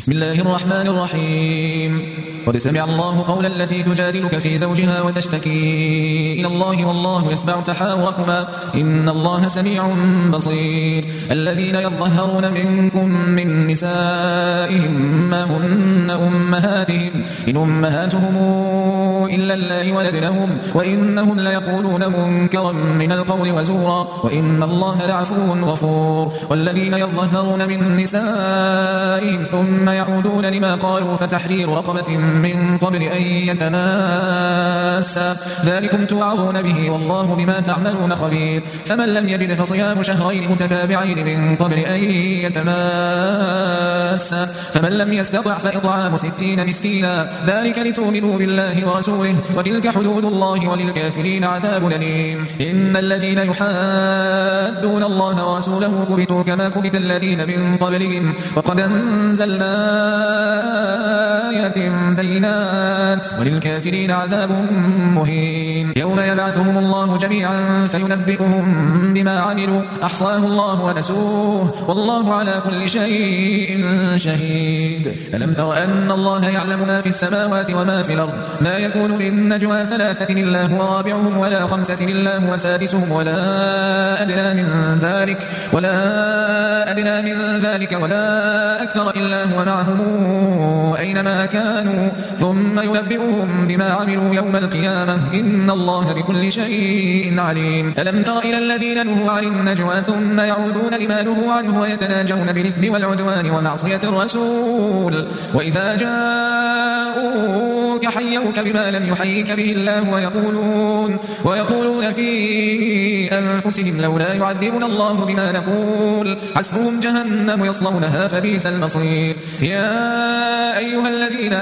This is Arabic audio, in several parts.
بسم الله الرحمن الرحيم. قد سمع الله قول التي تجادلك في زوجها وتشتكي إلى الله والله يسمع تحاوركما إن الله سميع بصير. الذين يظهرون منكم من نسائهم ما هن أمهاتهم إن أمهاتهم إلا اللائي ولدنهم وإنهم ليقولون منكرا من القول وزورا وإن الله لعفو غفور. والذين يظهرون من نسائهم ثم يعودون لما قالوا فتحرير رقبة من قبل أن يتماسا ذلكم توعظون به والله بما تعملون خبير. فمن لم يجد فصيام شهرين متتابعين من قبل أن يتماسا فمن لم يستطع فإطعام 60 مسكينا ذلك لتؤمنوا بالله ورسوله وتلك حدود الله وللكافرين عذاب أليم. إن الذين يحادون الله ورسوله كبتوا كما كبت الذين من قبلهم وقد أنزلنا آيات بينات وللكافرين عذاب مهين. يوم يبعثهم الله جميعا فينبئهم بما عملوا أحصاه الله ونسوه والله على كل شيء شهيد. ألم تر أن الله يعلم ما في السماوات وما في الأرض ما يكون من نجوى 3 إلا هو رابعهم ولا 5 إلا هو سادسهم ولا أدنى من ذلك ولا أكثر إلا هو معهم أينما كانوا ثم ينبئهم بما عملوا يوم القيامة إن الله بكل شيء عليم. ألم تر إلى الذين نهوا عن النجوى ثم يعودون لما نهوا عنه ويتناجون بالإثم والعدوان ومعصية الرسول وإذا جاءوك حيوك بما لم يحيك به الله ويقولون في أنفسهم لولا يعذبنا الله بما نقول حسبهم جهنم يصلونها فبئس المصير. يا أيها الذين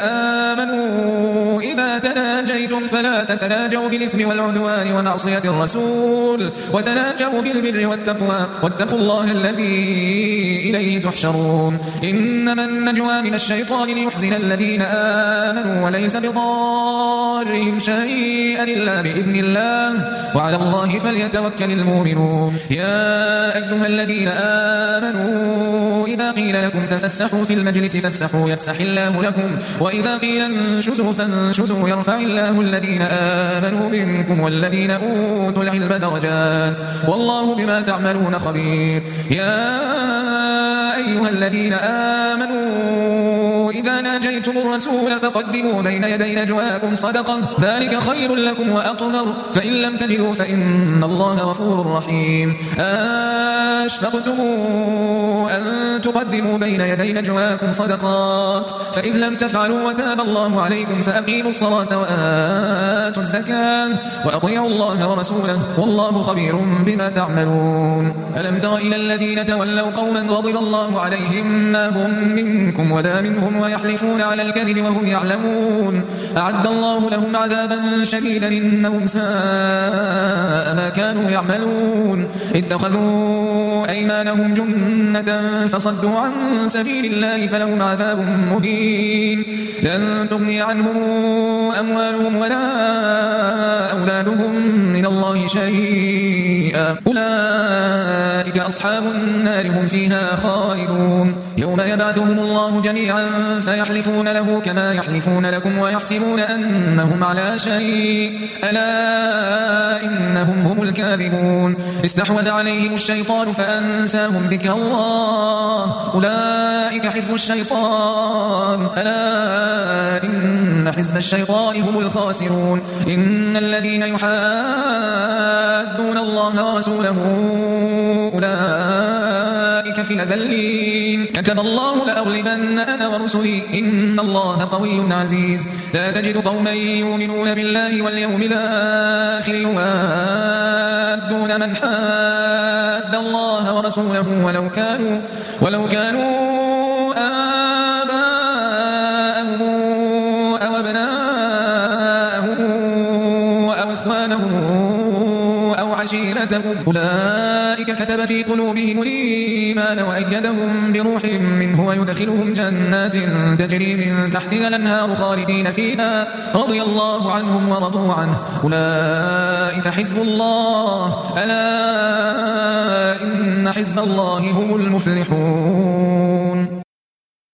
آمنوا إذا تناجيتم فلا تتناجوا بالإثم والعدوان ومعصية الرسول وتناجوا بالبر والتقوى واتقوا الله الذي إليه تحشرون. إنما النجوى من الشيطان ليحزن الذين آمنوا وليس بضارهم شيئا إلا بإذن الله وعلى الله فليتوكل المؤمنون. يا أيها الذين آمنوا إذا قيل لكم تفسحوا في المجلس فافسحوا يفسح الله لكم وإذا قيل انشزوا فانشزوا يرفع الله الذين آمنوا منكم والذين أوتوا العلم درجات والله بما تعملون خبير. يا أيها الذين آمنوا إذا ناجيتم الرسول فقدموا بين يدي نجواكم صدقة ذلك خير لكم وأطهر فإن لم تجدوا فإن الله غفور رحيم. أشفقتم أن تقدموا بين يدي نجواكم صدقات فإذ لم تفعلوا وتاب الله عليكم فأقيموا الصلاة وآتوا الزكاة وأطيعوا الله ورسوله والله خبير بما تعملون. ألم تر إلى الذين تولوا قوما غضب الله عليهم ما هم منكم ولا منهم ويحلفون على الكذب وهم يعلمون أعد الله لهم عذابا شديدا إنهم ساء ما كانوا يعملون. اتخذوا أيمانهم جنة فصدوا عن سبيل الله فلهم عذاب مهين لن تغني عنهم أموالهم ولا أولادهم من الله شيئا أولئك أصحاب النار هم فيها خالدون. يوم يبعثهم الله جميعا فيحلفون له كما يحلفون لكم ويحسبون أنهم على شيء ألا إنهم هم الكاذبون. استحوذ عليهم الشيطان فأنساهم ذكر الله أولئك حزب الشيطان ألا إن حزب الشيطان هم الخاسرون. إن الذين يحادون الله ورسوله أولئك في الأذلين كتب الله لأغلبن أنا ورسلي إن الله قوي عزيز. لا تجد قوما يؤمنون بالله واليوم الآخر يوادون من حاد الله ورسوله ولو كانوا آباءهم أو أبناءهم أو إخوانهم أو عشيرتهم أولئك كتب في قلوبهم الإيمان وأيدهم بروح منه ويدخلهم جنات تجري من تحتها الأنهار خالدين فيها رضي الله عنهم ورضوا عنه أولئك حزب الله ألا إن حزب الله هم المفلحون.